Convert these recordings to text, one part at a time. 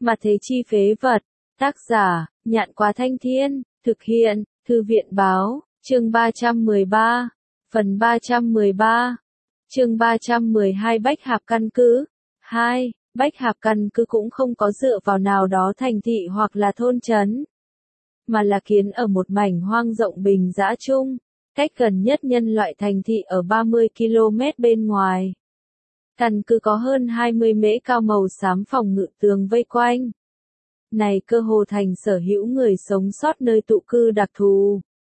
Mà thế chi phế vật. Tác giả, Nhạn Quá Thanh Thiên, thực hiện, Thư viện Báo, chương 313, phần 313, chương 312 Bách Hạp căn cứ. 2. Bách Hạp căn cứ cũng không có dựa vào nào đó thành thị hoặc là thôn trấn, mà là kiến ở một mảnh hoang rộng bình dã chung, cách gần nhất nhân loại thành thị ở 30 km bên ngoài. Căn cứ có hơn 20 mễ cao màu xám phòng ngự tường vây quanh. Này cơ hồ thành sở hữu người sống sót nơi tụ cư đặc thù.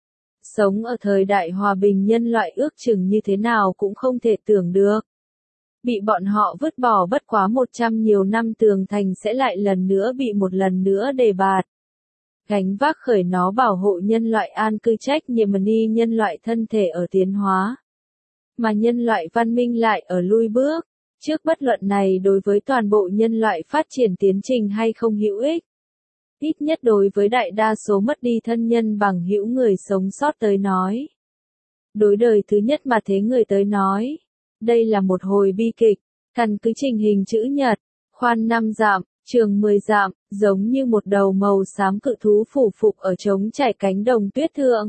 Sống ở thời đại hòa bình nhân loại ước chừng như thế nào cũng không thể tưởng được. Bị bọn họ vứt bỏ bất quá 100 nhiều năm tường thành sẽ lại lần nữa bị một lần nữa đề bạt. Gánh vác khởi nó bảo hộ nhân loại an cư trách nhiệm ni nhân loại thân thể ở tiến hóa. Mà nhân loại văn minh lại ở lui bước. Trước bất luận này đối với toàn bộ nhân loại phát triển tiến trình hay không hữu ích. Ít nhất đối với đại đa số mất đi thân nhân bằng hữu người sống sót tới nói. Đối đời thứ nhất mà thế người tới nói. Đây là một hồi bi kịch, căn cứ trình hình chữ nhật, khoan 5 dặm, trường 10 dặm, giống như một đầu màu xám cự thú phủ phục ở trống trải cánh đồng tuyết thượng.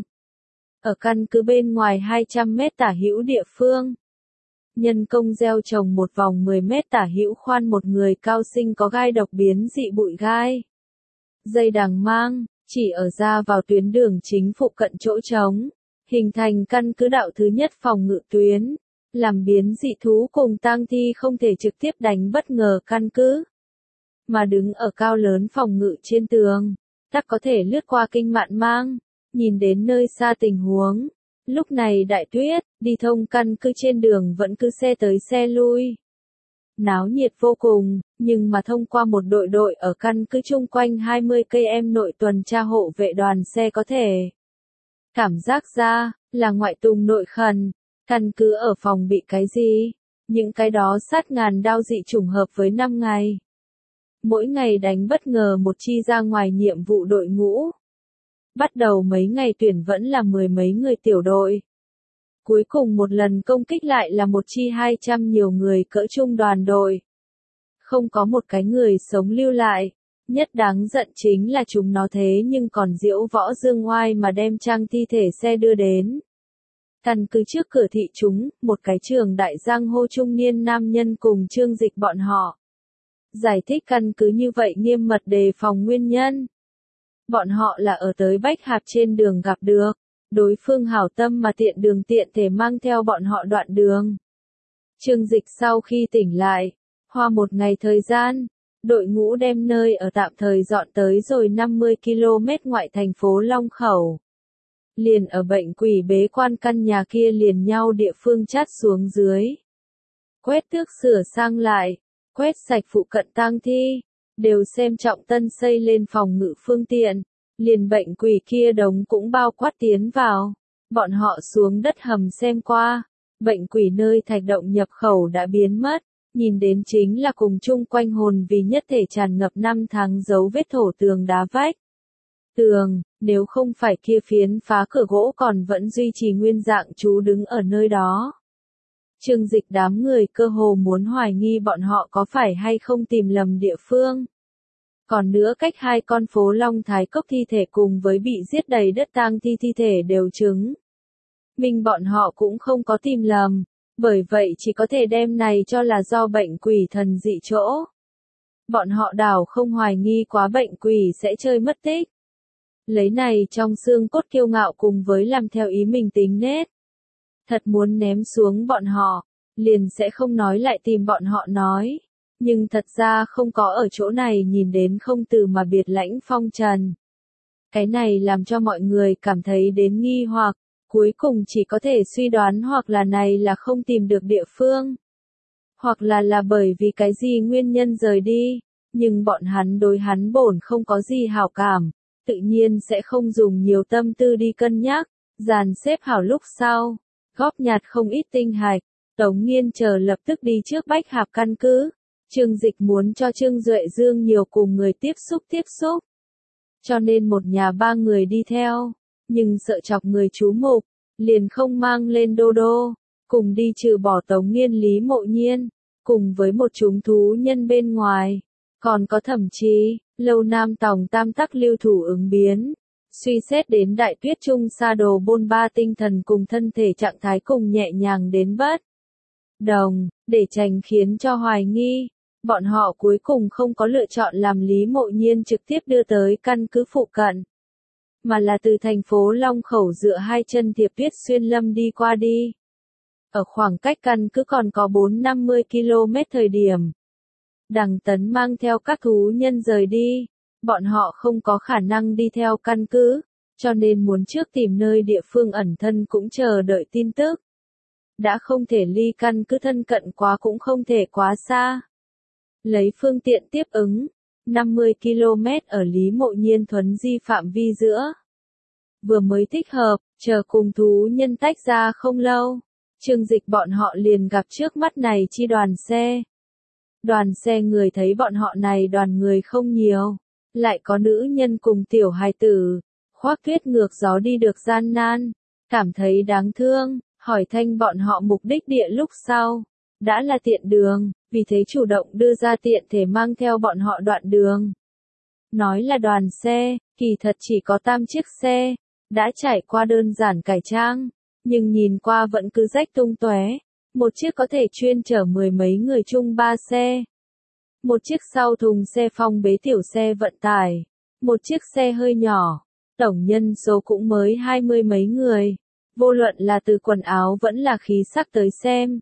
Ở căn cứ bên ngoài 200 mét tả hữu địa phương. Nhân công gieo trồng một vòng 10 mét tả hữu khoan một người cao sinh có gai độc biến dị bụi gai. Dây đằng mang, chỉ ở ra vào tuyến đường chính phụ cận chỗ trống, hình thành căn cứ đạo thứ nhất phòng ngự tuyến, làm biến dị thú cùng tang thi không thể trực tiếp đánh bất ngờ căn cứ. Mà đứng ở cao lớn phòng ngự trên tường, tắc có thể lướt qua kinh mạn mang, nhìn đến nơi xa tình huống. Lúc này đại tuyết, đi thông căn cứ trên đường vẫn cứ xe tới xe lui. Náo nhiệt vô cùng, nhưng mà thông qua một đội ở căn cứ chung quanh 20 cây em nội tuần tra hộ vệ đoàn xe có thể. Cảm giác ra, là ngoại tùng nội khẩn, căn cứ ở phòng bị cái gì? Những cái đó sát ngàn đao dị trùng hợp với 5 ngày. Mỗi ngày đánh bất ngờ một chi ra ngoài nhiệm vụ đội ngũ. Bắt đầu mấy ngày tuyển vẫn là 10 mấy người tiểu đội. Cuối cùng một lần công kích lại là một chi 200 nhiều người cỡ trung đoàn đội. Không có một cái người sống lưu lại. Nhất đáng giận chính là chúng nó thế nhưng còn diễu võ dương oai mà đem trang thi thể xe đưa đến. Căn cứ trước cửa thị chúng, một cái trường đại giang hô trung niên nam nhân cùng Trương Dịch bọn họ. Giải thích căn cứ như vậy nghiêm mật đề phòng nguyên nhân. Bọn họ là ở tới Bách Hạp trên đường gặp được. Đối phương hảo tâm mà tiện đường tiện thể mang theo bọn họ đoạn đường. Trương Dịch sau khi tỉnh lại, hoa một ngày thời gian, đội ngũ đem nơi ở tạm thời dọn tới rồi 50 km ngoại thành phố Long Khẩu. Liền ở bệnh quỷ bế quan căn nhà kia liền nhau địa phương chát xuống dưới. Quét tước sửa sang lại, quét sạch phụ cận tang thi, đều xem trọng tân xây lên phòng ngự phương tiện. Liền bệnh quỷ kia đống cũng bao quát tiến vào. Bọn họ xuống đất hầm xem qua. Bệnh quỷ nơi thạch động nhập khẩu đã biến mất. Nhìn đến chính là cùng chung quanh hồn vì nhất thể tràn ngập 5 tháng dấu vết thổ tường đá vách. Tường, nếu không phải kia phiến phá cửa gỗ còn vẫn duy trì nguyên dạng chú đứng ở nơi đó. Trương Dịch đám người cơ hồ muốn hoài nghi bọn họ có phải hay không tìm lầm địa phương. Còn nữa cách hai con phố Long Thái Cốc thi thể cùng với bị giết đầy đất tang thi thi thể đều chứng. Mình bọn họ cũng không có tìm lầm, bởi vậy chỉ có thể đem này cho là do bệnh quỷ thần dị chỗ. Bọn họ đảo không hoài nghi quá bệnh quỷ sẽ chơi mất tích. Lấy này trong xương cốt kiêu ngạo cùng với làm theo ý mình tính nết. Thật muốn ném xuống bọn họ, liền sẽ không nói lại tìm bọn họ nói. Nhưng thật ra không có ở chỗ này nhìn đến không từ mà biệt lãnh phong trần. Cái này làm cho mọi người cảm thấy đến nghi hoặc, cuối cùng chỉ có thể suy đoán hoặc là này là không tìm được địa phương. Hoặc là bởi vì cái gì nguyên nhân rời đi, nhưng bọn hắn đối hắn bổn không có gì hảo cảm, tự nhiên sẽ không dùng nhiều tâm tư đi cân nhắc, dàn xếp hảo lúc sau, góp nhặt không ít tinh hạch, Tống Nghiên chờ lập tức đi trước Bách Hạp căn cứ. Trương Dịch muốn cho Trương Duệ Dương nhiều cùng người tiếp xúc. Cho nên một nhà 3 người đi theo, nhưng sợ chọc người chú mục, liền không mang lên Đô Đô, cùng đi trừ bỏ Tống Nghiên Lý Mộ Nhiên, cùng với một chúng thú nhân bên ngoài. Còn có thậm chí, Lâu Nam Tòng Tam Tắc lưu thủ ứng biến. Suy xét đến Đại Tuyết Trung Sa Đồ Bôn Ba tinh thần cùng thân thể trạng thái cùng nhẹ nhàng đến bất đồng, để tránh khiến cho hoài nghi. Bọn họ cuối cùng không có lựa chọn làm Lý Mộ Nhiên trực tiếp đưa tới căn cứ phụ cận, mà là từ thành phố Long Khẩu dựa hai chân Thiệp Tuyết xuyên lâm đi qua đi. Ở khoảng cách căn cứ còn có 4-50 km thời điểm, Đằng Tấn mang theo các thú nhân rời đi. Bọn họ không có khả năng đi theo căn cứ, cho nên muốn trước tìm nơi địa phương ẩn thân cũng chờ đợi tin tức. Đã không thể ly căn cứ thân cận quá cũng không thể quá xa. Lấy phương tiện tiếp ứng, 50 km ở Lý Mộ Nhiên thuấn di phạm vi giữa. Vừa mới thích hợp, chờ cùng thú nhân tách ra không lâu, Trương Dịch bọn họ liền gặp trước mắt này chi đoàn xe. Đoàn xe người thấy bọn họ này đoàn người không nhiều, lại có nữ nhân cùng tiểu hài tử, khoác tuyết ngược gió đi được gian nan, cảm thấy đáng thương, hỏi thanh bọn họ mục đích địa lúc sau, đã là tiện đường, vì thế chủ động đưa ra tiện thể mang theo bọn họ đoạn đường. Nói là đoàn xe, kỳ thật chỉ có 8 chiếc xe, đã trải qua đơn giản cải trang, nhưng nhìn qua vẫn cứ rách tung tóe. Một chiếc có thể chuyên chở 10 mấy người chung 3 xe. Một chiếc sau thùng xe phong bế tiểu xe vận tải. Một chiếc xe hơi nhỏ. Tổng nhân số cũng mới 20 mấy người. Vô luận là từ quần áo vẫn là khí sắc tới xem.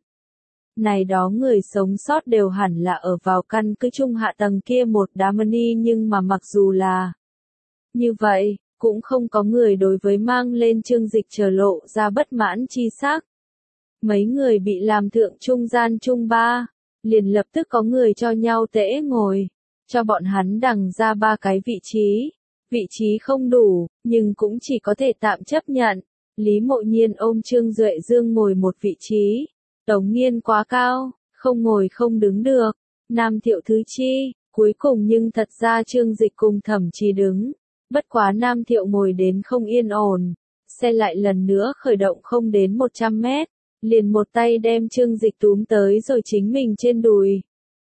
Này đó người sống sót đều hẳn là ở vào căn cứ trung hạ tầng kia một đám ni, nhưng mà mặc dù là như vậy, cũng không có người đối với mang lên Trương Dịch chờ lộ ra bất mãn chi sắc. Mấy người bị làm thượng trung gian trung ba, liền lập tức có người cho nhau tễ ngồi, cho bọn hắn đằng ra 3 cái vị trí. Vị trí không đủ, nhưng cũng chỉ có thể tạm chấp nhận. Lý Mộ Nhiên ôm Trương Duệ Dương ngồi một vị trí. Tống Nghiên quá cao, không ngồi không đứng được. Nam Thiệu Thứ Chi, cuối cùng nhưng thật ra Trương Dịch cùng Thẩm Trì đứng. Bất quá Nam Thiệu ngồi đến không yên ổn. Xe lại lần nữa khởi động không đến 100 mét. Liền một tay đem Trương Dịch túm tới rồi chính mình trên đùi.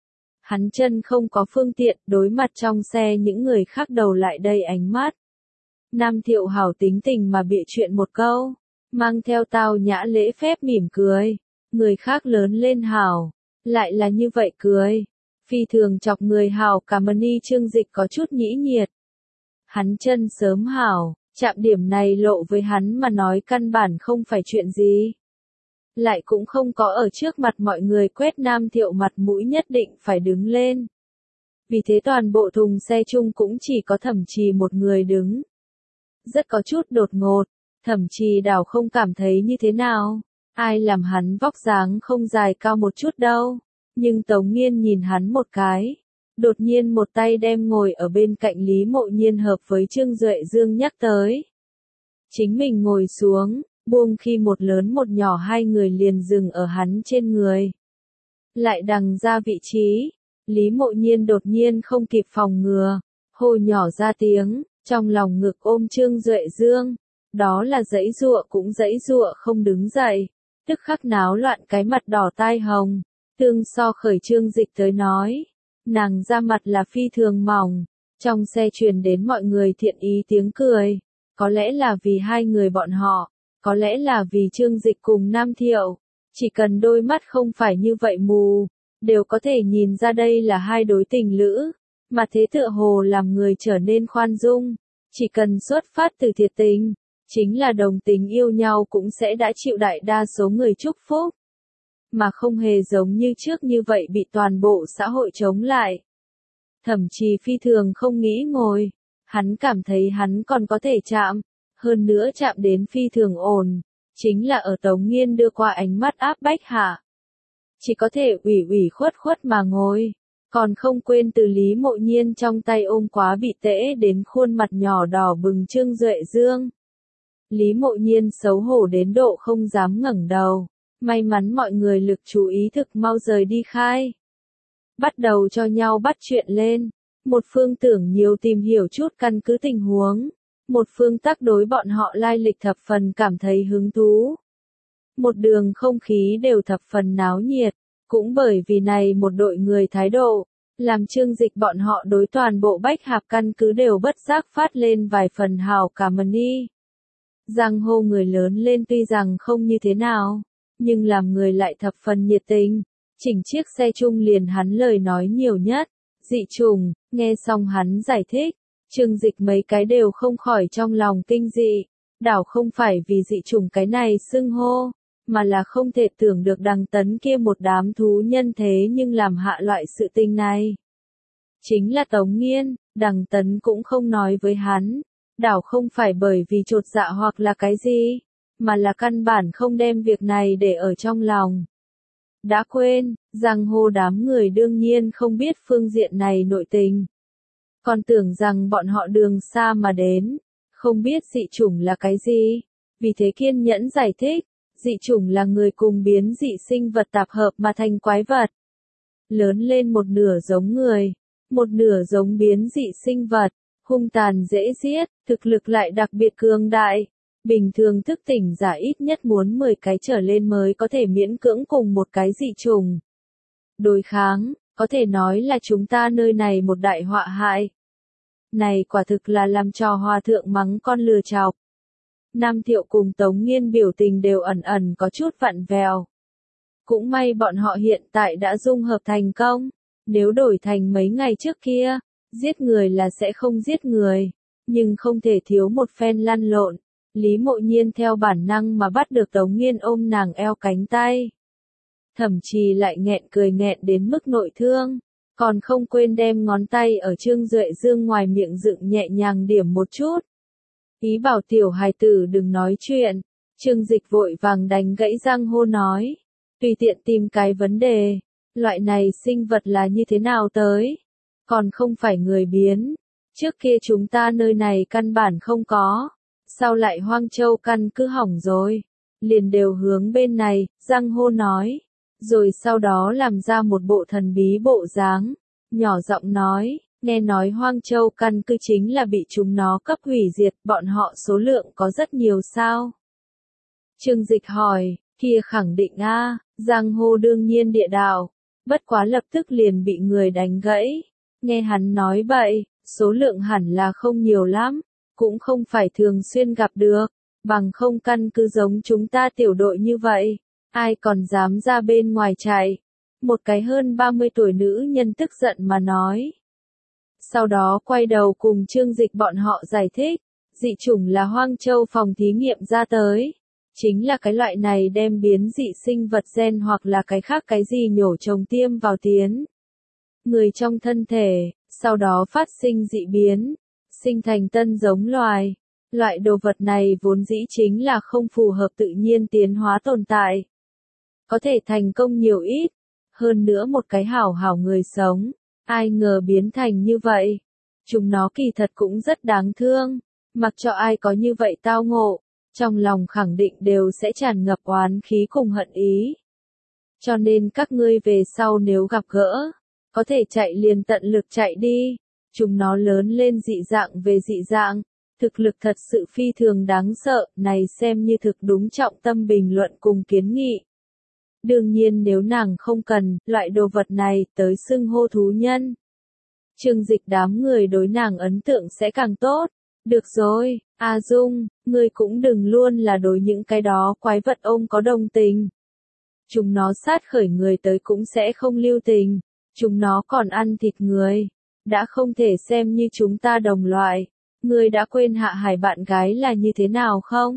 Hắn chân không có phương tiện, đối mặt trong xe những người khác đầu lại đầy ánh mắt. Nam Thiệu hảo tính tình mà bịa chuyện một câu, mang theo tao nhã lễ phép mỉm cười. Người khác lớn lên hảo, lại là như vậy cười. Phi thường chọc người hảo cảm ơn y. Trương Dịch có chút nhĩ nhiệt. Hắn chân sớm hảo, chạm điểm này lộ với hắn mà nói căn bản không phải chuyện gì. Lại cũng không có ở trước mặt mọi người quét Nam Thiệu mặt mũi, nhất định phải đứng lên. Vì thế toàn bộ thùng xe chung cũng chỉ có Thẩm Trì một người đứng. Rất có chút đột ngột, Thẩm Trì đảo không cảm thấy như thế nào. Ai làm hắn vóc dáng không dài cao một chút đâu. Nhưng Tống Nghiên nhìn hắn một cái. Đột nhiên một tay đem ngồi ở bên cạnh Lý Mộ Nhiên hợp với Trương Duệ Dương nhắc tới. Chính mình ngồi xuống. Buông khi một lớn một nhỏ hai người liền dừng ở hắn trên người. Lại đằng ra vị trí, Lý Mộ Nhiên đột nhiên không kịp phòng ngừa, hô nhỏ ra tiếng, trong lòng ngực ôm Trương Duệ Dương. Đó là giãy giụa cũng giãy giụa không đứng dậy, tức khắc náo loạn cái mặt đỏ tai hồng. Tương so khởi Trương Dịch tới nói, nàng ra mặt là phi thường mỏng. Trong xe truyền đến mọi người thiện ý tiếng cười, có lẽ là vì hai người bọn họ. Có lẽ là vì Trương Dịch cùng Nam Thiệu, chỉ cần đôi mắt không phải như vậy mù, đều có thể nhìn ra đây là hai đối tình lữ, mà thế tựa hồ làm người trở nên khoan dung, chỉ cần xuất phát từ thiệt tình, chính là đồng tình yêu nhau cũng sẽ đã chịu đại đa số người chúc phúc, mà không hề giống như trước như vậy bị toàn bộ xã hội chống lại. Thậm chí phi thường không nghĩ ngồi, hắn cảm thấy hắn còn có thể chạm. Hơn nữa chạm đến phi thường ổn, chính là ở Tống Nghiên đưa qua ánh mắt áp bách hạ. Chỉ có thể ủy ủy khuất khuất mà ngồi, còn không quên từ Lý Mộ Nhiên trong tay ôm quá bị tễ đến khuôn mặt nhỏ đỏ bừng Trương Duệ Dương. Lý Mộ Nhiên xấu hổ đến độ không dám ngẩng đầu, may mắn mọi người lực chú ý thực mau rời đi khai. Bắt đầu cho nhau bắt chuyện lên, một phương tưởng nhiều tìm hiểu chút căn cứ tình huống. Một phương tắc đối bọn họ lai lịch thập phần cảm thấy hứng thú. Một đường không khí đều thập phần náo nhiệt, cũng bởi vì này một đội người thái độ, làm Trương Dịch bọn họ đối toàn bộ Bách Hạp căn cứ đều bất giác phát lên vài phần hào cảm ý. Giang Hô người lớn lên tuy rằng không như thế nào, nhưng làm người lại thập phần nhiệt tình. Chỉnh chiếc xe chung liền hắn lời nói nhiều nhất. Dị chủng, nghe xong hắn giải thích, Trương Dịch mấy cái đều không khỏi trong lòng kinh dị. Đảo không phải vì dị chủng cái này xưng hô, mà là không thể tưởng được Đằng Tấn kia một đám thú nhân thế nhưng làm hạ loại sự tình này. Chính là Tống Nghiên, Đằng Tấn cũng không nói với hắn, đảo không phải bởi vì chột dạ hoặc là cái gì, mà là căn bản không đem việc này để ở trong lòng. Đã quên, giang hồ đám người đương nhiên không biết phương diện này nội tình. Còn tưởng rằng bọn họ đường xa mà đến, không biết dị chủng là cái gì, vì thế kiên nhẫn giải thích, dị chủng là người cùng biến dị sinh vật tạp hợp mà thành quái vật. Lớn lên một nửa giống người, một nửa giống biến dị sinh vật, hung tàn dễ giết, thực lực lại đặc biệt cường đại. Bình thường thức tỉnh giả ít nhất muốn 10 cái trở lên mới có thể miễn cưỡng cùng một cái dị chủng đối kháng, có thể nói là chúng ta nơi này một đại họa hại. Này quả thực là làm trò hòa thượng mắng con lừa chọc. Nam Thiệu cùng Tống Nghiên biểu tình đều ẩn ẩn có chút vặn vẹo. Cũng may bọn họ hiện tại đã dung hợp thành công, nếu đổi thành mấy ngày trước kia, giết người là sẽ không giết người, nhưng không thể thiếu một phen lăn lộn. Lý Mộ Nhiên theo bản năng mà bắt được Tống Nghiên ôm nàng eo cánh tay. Thậm chí lại nghẹn cười nghẹn đến mức nội thương, còn không quên đem ngón tay ở Trương Duệ Dương ngoài miệng dựng nhẹ nhàng điểm một chút. Ý bảo tiểu hài tử đừng nói chuyện, Trương Dịch vội vàng đánh gãy Giang Hô nói. Tùy tiện tìm cái vấn đề, loại này sinh vật là như thế nào tới, còn không phải người biến. Trước kia chúng ta nơi này căn bản không có. Sao lại Hoang Châu căn cứ hỏng rồi? Liền đều hướng bên này, Giang Hô nói. Rồi sau đó làm ra một bộ thần bí bộ dáng, nhỏ giọng nói, nghe nói Hoang Châu căn cứ chính là bị chúng nó cấp hủy diệt, bọn họ số lượng có rất nhiều sao? Trương Dịch hỏi, kia khẳng định a, Giang Hô đương nhiên địa đạo, bất quá lập tức liền bị người đánh gãy. Nghe hắn nói bậy, số lượng hẳn là không nhiều lắm. Cũng không phải thường xuyên gặp được, bằng không căn cứ giống chúng ta tiểu đội như vậy, ai còn dám ra bên ngoài chạy. Một cái hơn 30 tuổi nữ nhân tức giận mà nói. Sau đó quay đầu cùng Trương Dịch bọn họ giải thích, dị chủng là Hoang Châu phòng thí nghiệm ra tới. Chính là cái loại này đem biến dị sinh vật gen hoặc là cái khác cái gì nhổ trồng tiêm vào tiến người trong thân thể, sau đó phát sinh dị biến. Sinh thành tân giống loài. Loại đồ vật này vốn dĩ chính là không phù hợp tự nhiên tiến hóa tồn tại. Có thể thành công nhiều ít. Hơn nữa một cái hảo hảo người sống. Ai ngờ biến thành như vậy. Chúng nó kỳ thật cũng rất đáng thương. Mặc cho ai có như vậy tao ngộ. Trong lòng khẳng định đều sẽ tràn ngập oán khí cùng hận ý. Cho nên các ngươi về sau nếu gặp gỡ. Có thể chạy liền tận lực chạy đi. Chúng nó lớn lên dị dạng về dị dạng, thực lực thật sự phi thường đáng sợ, này xem như thực đúng trọng tâm bình luận cùng kiến nghị. Đương nhiên nếu nàng không cần, loại đồ vật này, tới xưng hô thú nhân. Trương Dịch đám người đối nàng ấn tượng sẽ càng tốt. Được rồi, A Dung, ngươi cũng đừng luôn là đối những cái đó quái vật ôm có đồng tình. Chúng nó sát khởi người tới cũng sẽ không lưu tình, chúng nó còn ăn thịt người. Đã không thể xem như chúng ta đồng loại. Ngươi đã quên Hạ Hải bạn gái là như thế nào không?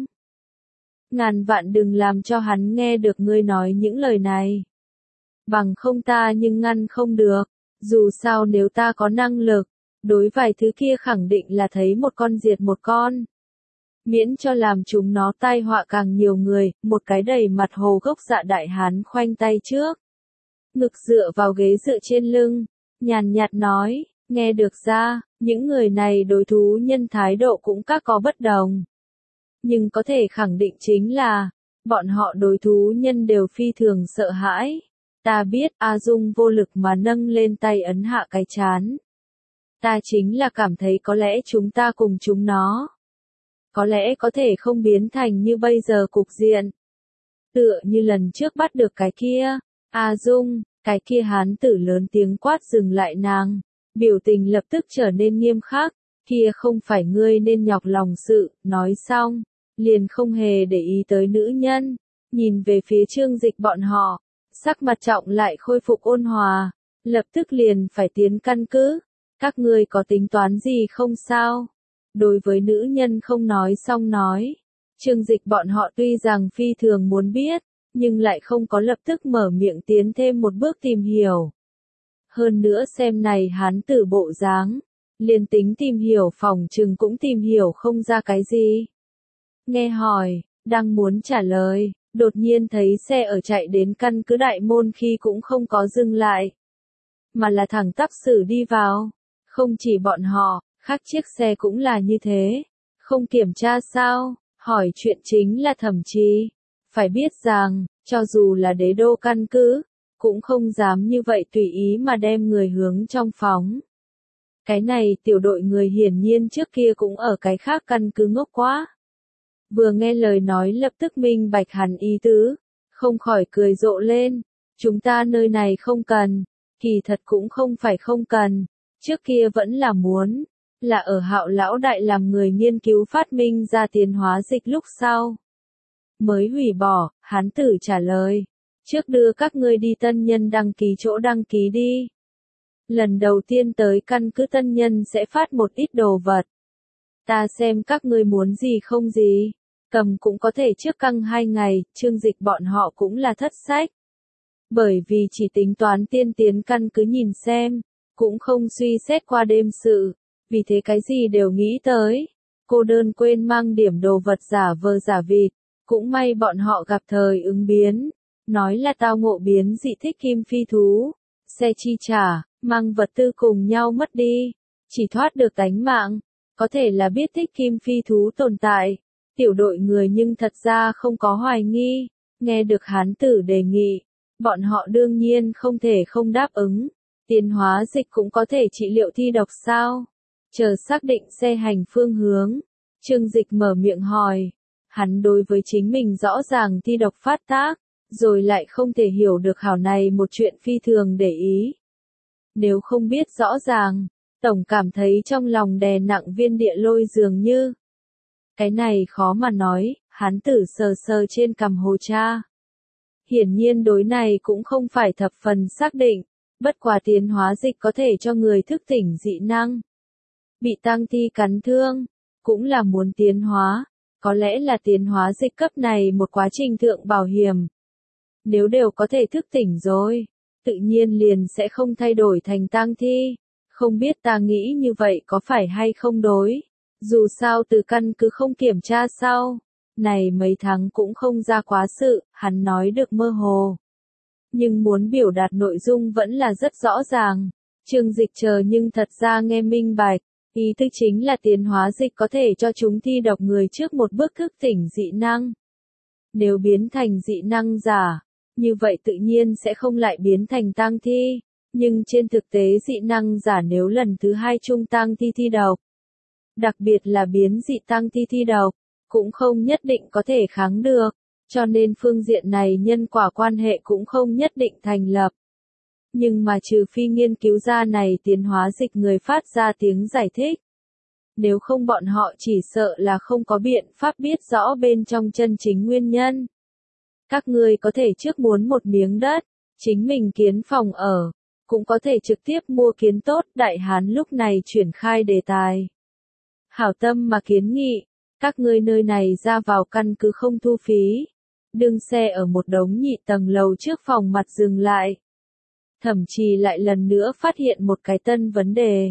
Ngàn vạn đừng làm cho hắn nghe được ngươi nói những lời này. Bằng không ta nhưng ngăn không được. Dù sao nếu ta có năng lực, đối vài thứ kia khẳng định là thấy một con diệt một con. Miễn cho làm chúng nó tai họa càng nhiều người, một cái đầy mặt hồ gốc dạ đại hán khoanh tay trước. Ngực dựa vào ghế dựa trên lưng, nhàn nhạt nói. Nghe được ra, những người này đối thú nhân thái độ cũng các có bất đồng. Nhưng có thể khẳng định chính là, bọn họ đối thú nhân đều phi thường sợ hãi. Ta biết A Dung vô lực mà nâng lên tay ấn hạ cái chán. Ta chính là cảm thấy có lẽ chúng ta cùng chúng nó. Có lẽ có thể không biến thành như bây giờ cục diện. Tựa như lần trước bắt được cái kia. A Dung, Cái kia hán tử lớn tiếng quát dừng lại nàng, biểu tình lập tức trở nên nghiêm khắc, kia không phải ngươi nên nhọc lòng sự, nói xong, liền không hề để ý tới nữ nhân, nhìn về phía Trương Dịch bọn họ, sắc mặt trọng lại khôi phục ôn hòa, lập tức liền phải tiến căn cứ, các ngươi có tính toán gì không sao? Đối với nữ nhân không nói xong nói, Trương Dịch bọn họ tuy rằng phi thường muốn biết, nhưng lại không có lập tức mở miệng tiến thêm một bước tìm hiểu. Hơn nữa xem này hán tử bộ dáng, liền tính tìm hiểu phòng chừng cũng tìm hiểu không ra cái gì. Nghe hỏi, đang muốn trả lời, đột nhiên thấy xe ở chạy đến căn cứ đại môn khi cũng không có dừng lại, mà là thẳng tắp xử đi vào. Không chỉ bọn họ, khác chiếc xe cũng là như thế. Không kiểm tra sao, hỏi chuyện chính là Thẩm Trì. Phải biết rằng, cho dù là đế đô căn cứ, cũng không dám như vậy tùy ý mà đem người hướng trong phóng. Cái này tiểu đội người hiển nhiên trước kia cũng ở cái khác căn cứ ngốc quá. Vừa nghe lời nói lập tức minh bạch hẳn ý tứ, không khỏi cười rộ lên. Chúng ta nơi này không cần, kỳ thật cũng không phải không cần, trước kia vẫn là muốn, là ở Hạo lão đại làm người nghiên cứu phát minh ra tiến hóa dịch lúc sau. Mới hủy bỏ, hán tử trả lời, trước đưa các ngươi đi tân nhân đăng ký chỗ đăng ký đi. Lần đầu tiên tới căn cứ tân nhân sẽ phát một ít đồ vật. Ta xem các ngươi muốn gì không gì, cầm cũng có thể trước căng 2 ngày, Trương Dịch bọn họ cũng là thất sách. Bởi vì chỉ tính toán tiên tiến căn cứ nhìn xem, cũng không suy xét qua đêm sự, vì thế cái gì đều nghĩ tới. Cô đơn quên mang điểm đồ vật giả vờ giả vịt, cũng may bọn họ gặp thời ứng biến, nói là tao ngộ biến dị thích kim phi thú, xe chi trả, mang vật tư cùng nhau mất đi, chỉ thoát được tánh mạng, có thể là biết thích kim phi thú tồn tại, tiểu đội người nhưng thật ra không có hoài nghi, nghe được hán tử đề nghị, bọn họ đương nhiên không thể không đáp ứng, tiến hóa dịch cũng có thể trị liệu thi độc sao, chờ xác định xe hành phương hướng, Trương Dịch mở miệng hỏi, hắn đối với chính mình rõ ràng thi độc phát tác, rồi lại không thể hiểu được hảo này một chuyện phi thường để ý. Nếu không biết rõ ràng, tổng cảm thấy trong lòng đè nặng viên địa lôi dường như. Cái này khó mà nói, hắn tử sờ sờ trên cằm hồ cha. Hiển nhiên đối này cũng không phải thập phần xác định, bất quá tiến hóa dịch có thể cho người thức tỉnh dị năng. Bị tang thi cắn thương, cũng là muốn tiến hóa, có lẽ là tiến hóa dịch cấp này một quá trình thượng bảo hiểm. Nếu đều có thể thức tỉnh rồi, tự nhiên liền sẽ không thay đổi thành tang thi. Không biết ta nghĩ như vậy có phải hay không đối. Dù sao từ căn cứ không kiểm tra sau, này mấy tháng cũng không ra quá sự, hắn nói được mơ hồ. Nhưng muốn biểu đạt nội dung vẫn là rất rõ ràng. Trương Dịch chờ nhưng thật ra nghe minh bạch, ý tư chính là tiến hóa dịch có thể cho chúng thi độc người trước một bước thức tỉnh dị năng. Nếu biến thành dị năng giả, như vậy tự nhiên sẽ không lại biến thành tang thi, nhưng trên thực tế dị năng giả nếu lần thứ 2 trung tang thi thi độc, đặc biệt là biến dị tang thi thi độc, cũng không nhất định có thể kháng được, cho nên phương diện này nhân quả quan hệ cũng không nhất định thành lập. Nhưng mà trừ phi nghiên cứu ra này tiến hóa dịch người phát ra tiếng giải thích. Nếu không bọn họ chỉ sợ là không có biện pháp biết rõ bên trong chân chính nguyên nhân. Các ngươi có thể trước muốn một miếng đất, chính mình kiến phòng ở, cũng có thể trực tiếp mua kiến tốt. Đại hán lúc này chuyển khai đề tài. Hảo tâm mà kiến nghị, các ngươi nơi này ra vào căn cứ không thu phí. Đương xe ở một đống nhị tầng lầu trước phòng mặt dừng lại. Thẩm Trì lại lần nữa phát hiện một cái tân vấn đề.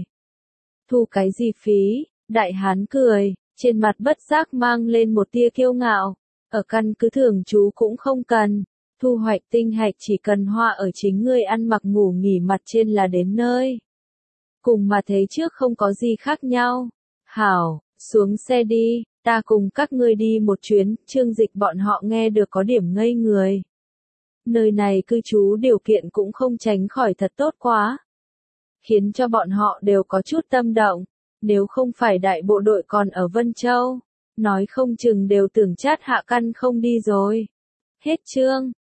Thu cái gì phí? Đại hán cười, trên mặt bất giác mang lên một tia kiêu ngạo. Ở căn cứ thường trú cũng không cần, thu hoạch tinh hạch chỉ cần hoa ở chính ngươi ăn mặc ngủ nghỉ mặt trên là đến nơi. Cùng mà thấy trước không có gì khác nhau. Hảo, xuống xe đi, ta cùng các ngươi đi một chuyến. Trương Dịch bọn họ nghe được có điểm ngây người. Nơi này cư trú điều kiện cũng không tránh khỏi thật tốt quá. Khiến cho bọn họ đều có chút tâm động. Nếu không phải đại bộ đội còn ở Vân Châu, nói không chừng đều tưởng chát hạ căn không đi rồi. Hết chương.